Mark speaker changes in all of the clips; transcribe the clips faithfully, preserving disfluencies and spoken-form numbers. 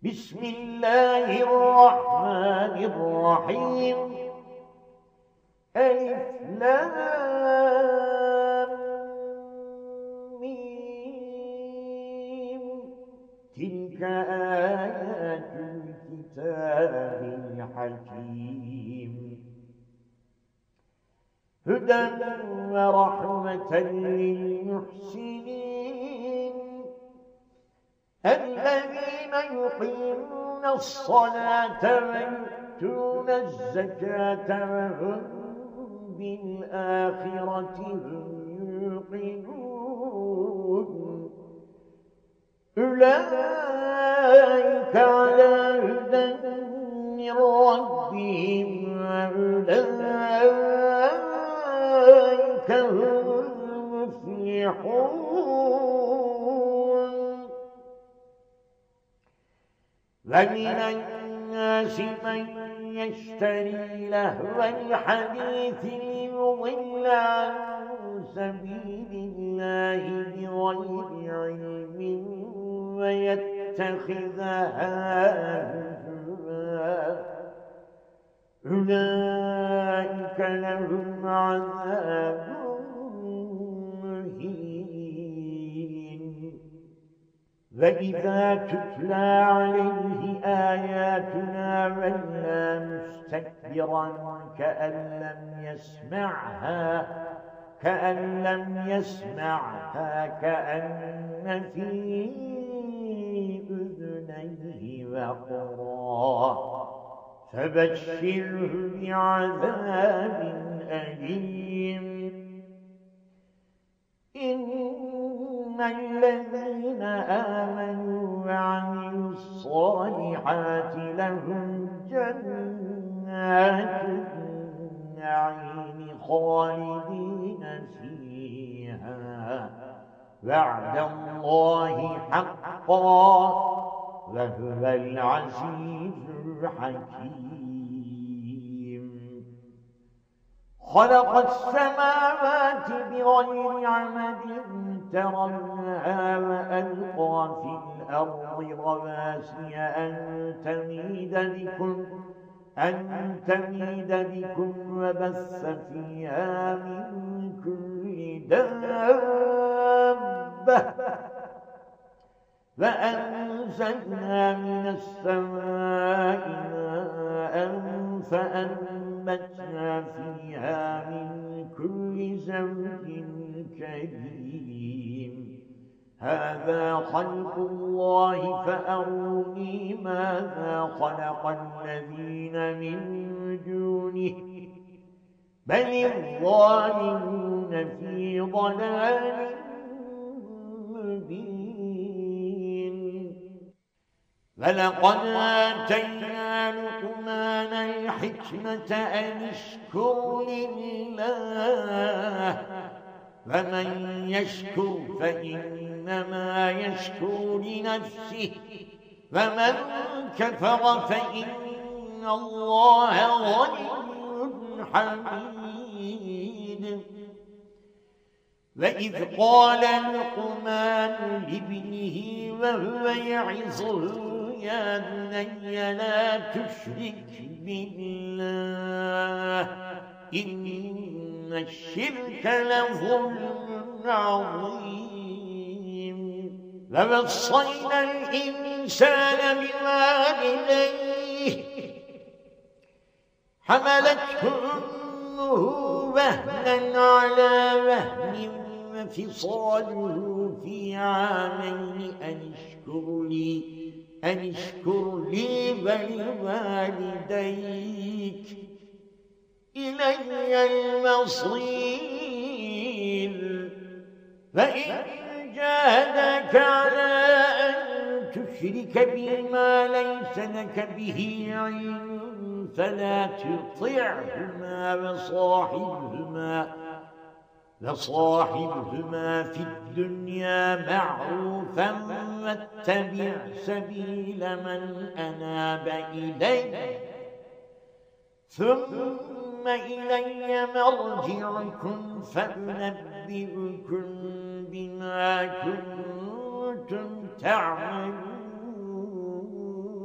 Speaker 1: بسم الله الرحمن الرحيم. ألف لام ميم. تلك آيات الكتاب الحكيم، هدى ورحمة للمحسنين الذين يقيمون الصلاة ويؤتون الزكاة وهم بالآخرة هم يوقنون. أولئك على هدى من ربهم وأولئك هم المفلحون. ومن الناس من يشتري لهو الحديث ليضل عن سبيل الله بغير علم ويتخذها هزوا، أولئك لهم عذاب مهين. وإذا تتلى عليه آياتنا ولى مستكبرا كأن لم يسمعها كأن لم يسمعها كأن في أذنيه وقرا، فبشره بعذاب أليم. إن الذين آمنوا وعملوا الصالحات لهم جنات النعيم خالدين فيها، وعد الله حقا وهو العزيز الحكيم. خلق السماوات بغير عمد ترونها وألقى في الأرض رواسي أن تميد بكم أن تميد بكم وبث فيها من كل دابة، وأنزلنا من السماء ماء فأنبتنا فيها من كل زوج كريم. هذا خلق الله فأروني ماذا خلق الذين من دونه، بل الظالمون في ضلال مبين. ولقد آتينا لقمان الحكمة أن اشكر لله، ومن يشكر فإنما يشكر لنفسه، ومن كفر فإن الله غني حميد. وإذ قال لقمان لابنه وهو يعظه يا بني لا تشرك بالله إن الشرك لظلم عظيم. ووصينا الإنسان بوالديه حملته أمه وهنا على وهن وفصاله في عامين أن اشكر لي أن اشكر لي ولوالديك إلي المصير. فإن جاهداك على أن تشرك بما ليس لك به علم فلا تطعهما وصاحبهما وصاحبهما في الدنيا معروفا واتبع سبيل من أناب إلي، ثم إلي مرجعكم فأنبئكم بما كنتم تعملون.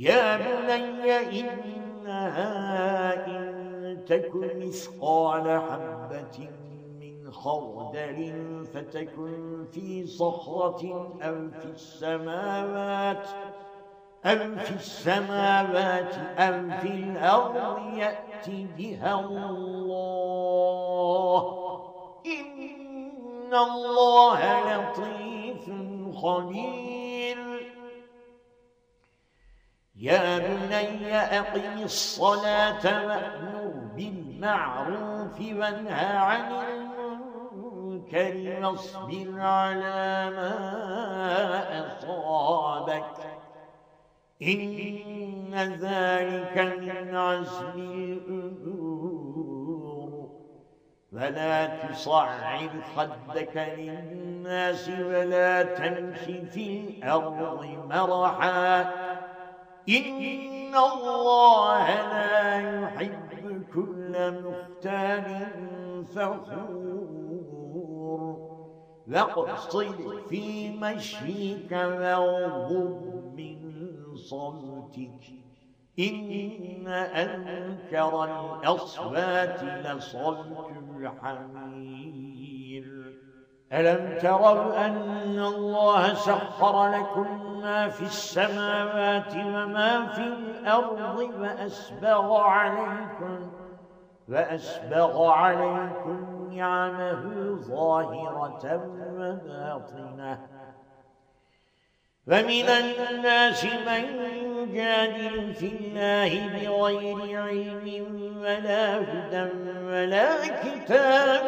Speaker 1: يا بني إنها إن تك مثقال حبة من خردل فتكن في صخرة أو في السماوات أو في السماوات أو في الأرض يأت بها الله إن الله لطيف خبير. يا بني أقم الصلاة وأمر بالمعروف وانهى عن المنكر واصبر على ما أصابك إن ذلك من عزم الأمور. ولا تصعر خدك للناس ولا تمش في الأرض مرحا إن الله لا يحب كل مختال فخور. واقصد في مشيك واغضب من صوتك إن أنكر الأصوات لصوت الحمير. ألم تروا أن الله سخر لكم ما في السماوات وما في الأرض وأسبغ عليكم وأسبغ عليكم نعمه ظاهرة وباطنة. ومن الناس من يجادل في الله بغير علم ولا هدى ولا كتاب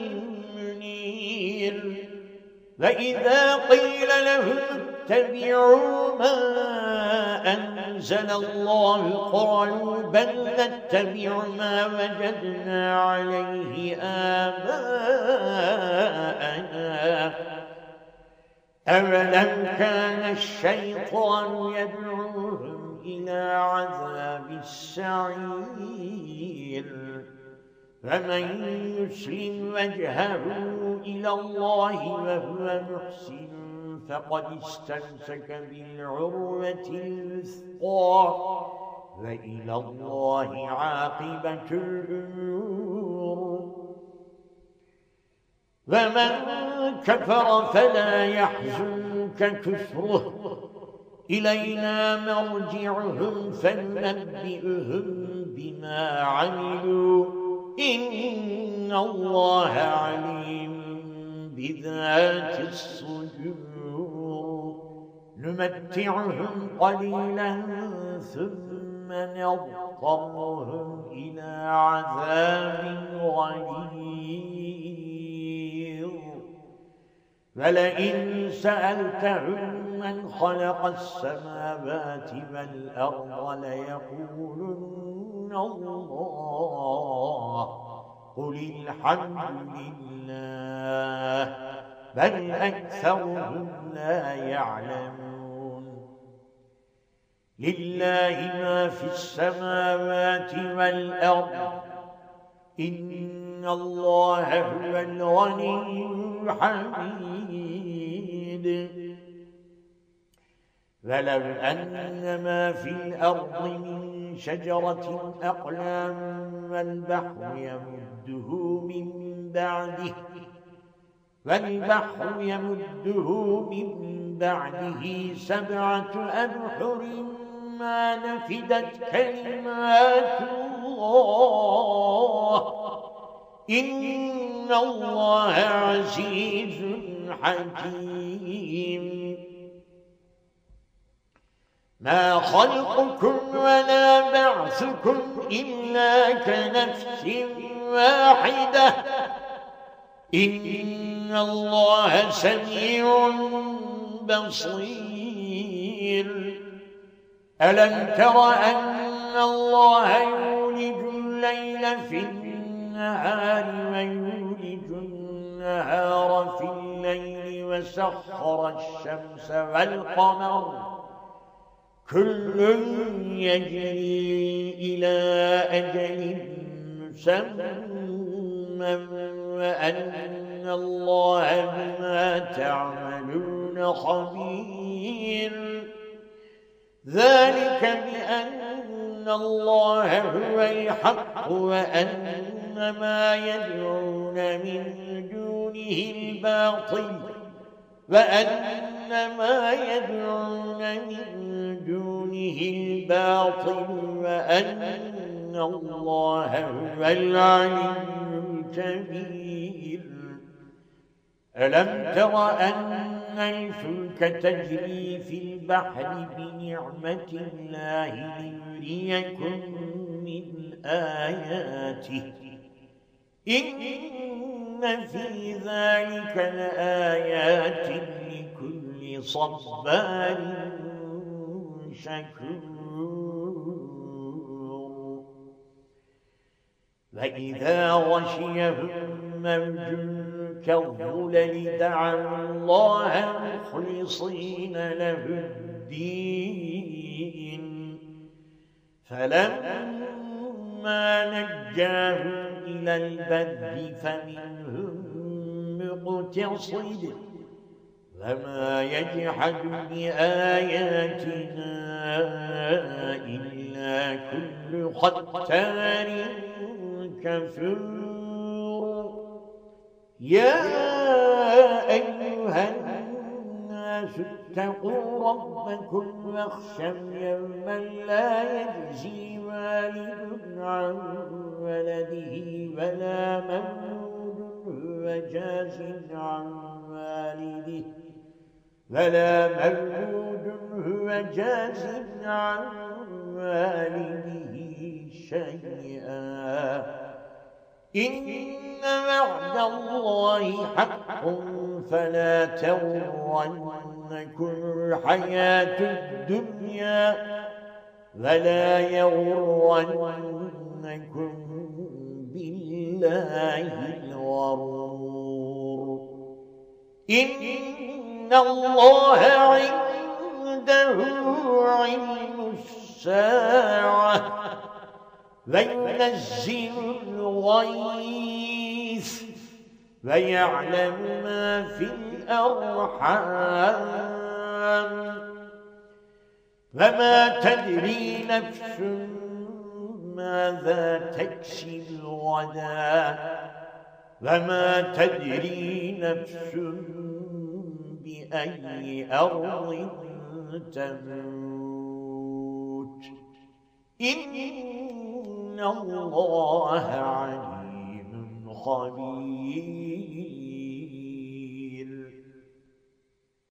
Speaker 1: منير. وإذا قيل لهم اتبعوا ما أنزل الله قالوا بل نتبع ما وجدنا عليه آباءنا أولم كان الشيطان يدعوهم إلى عذاب السعير. فمن يسلم وجهه إلى الله وهو محسن فقد استمسك بالعروة الوثقى وإلى الله عاقبة الأمور. ومن كفر فلا يحزنك كفره إلينا مرجعهم فننبئهم بما عملوا إن الله عليم بذات الصدور. نمتعهم قليلا ثم نضطرهم إلى عذاب غليظ. ولئن سألتهم من خلق السماوات والأرض ليقولن الله قل الحمد لله بل أكثرهم لا يعلمون. لله ما في السماوات والأرض إن الله هو الغني الحميد. ولو أن ما في الأرض من شجرة أقلام والبحر يمده من بعده والبحر يمده من بعده سبعة أبحر ما نفدت كلمات الله إن الله عزيز حكيم. ما خلقكم ولا بعثكم إلا كنفس واحدة إن الله سميع بصير. ألم تر أن الله يولج الليل في النهار ويولج النهار في الليل وسخر الشمس والقمر كل يجري إلى أجل مسمى وأن الله بما تعملون خبير. ذلك ذلك بأن الله هو الحق وأن ما يدعون من دونه الباطل وأن ما يدعون من دونه الباطل وأن الله هو العلي الكبير. ألم تر أن الفلك تجري في البحر بنعمة الله ليريكم من آياته إن في ذلك لآيات لكل صبار شكور. وإذا غشيهم موج كالظلل دعوا الله مخلصين له الدين فلما نجاهم إلى البر فمنهم مقتصد وما يجحد بآياتنا إلا كل ختار كفور. يا أيها الناس اتقوا ربكم واخشوا يوما لا يجزي والد عن ولده ولا مولود هو جاز عن والده ولا مولود هو جاز عن والده شيئا إن وعد الله حق فلا تغرنكم الحياة الدنيا ولا يغرنكم بالله الغرور. إن الله عنده علم الساعة وينزل الغيث ويعلم ما في الأرحام وما تدري نفس ماذا تكسب غدا وما تدري نفس بأي أرض تموت إن الله عليم خبير.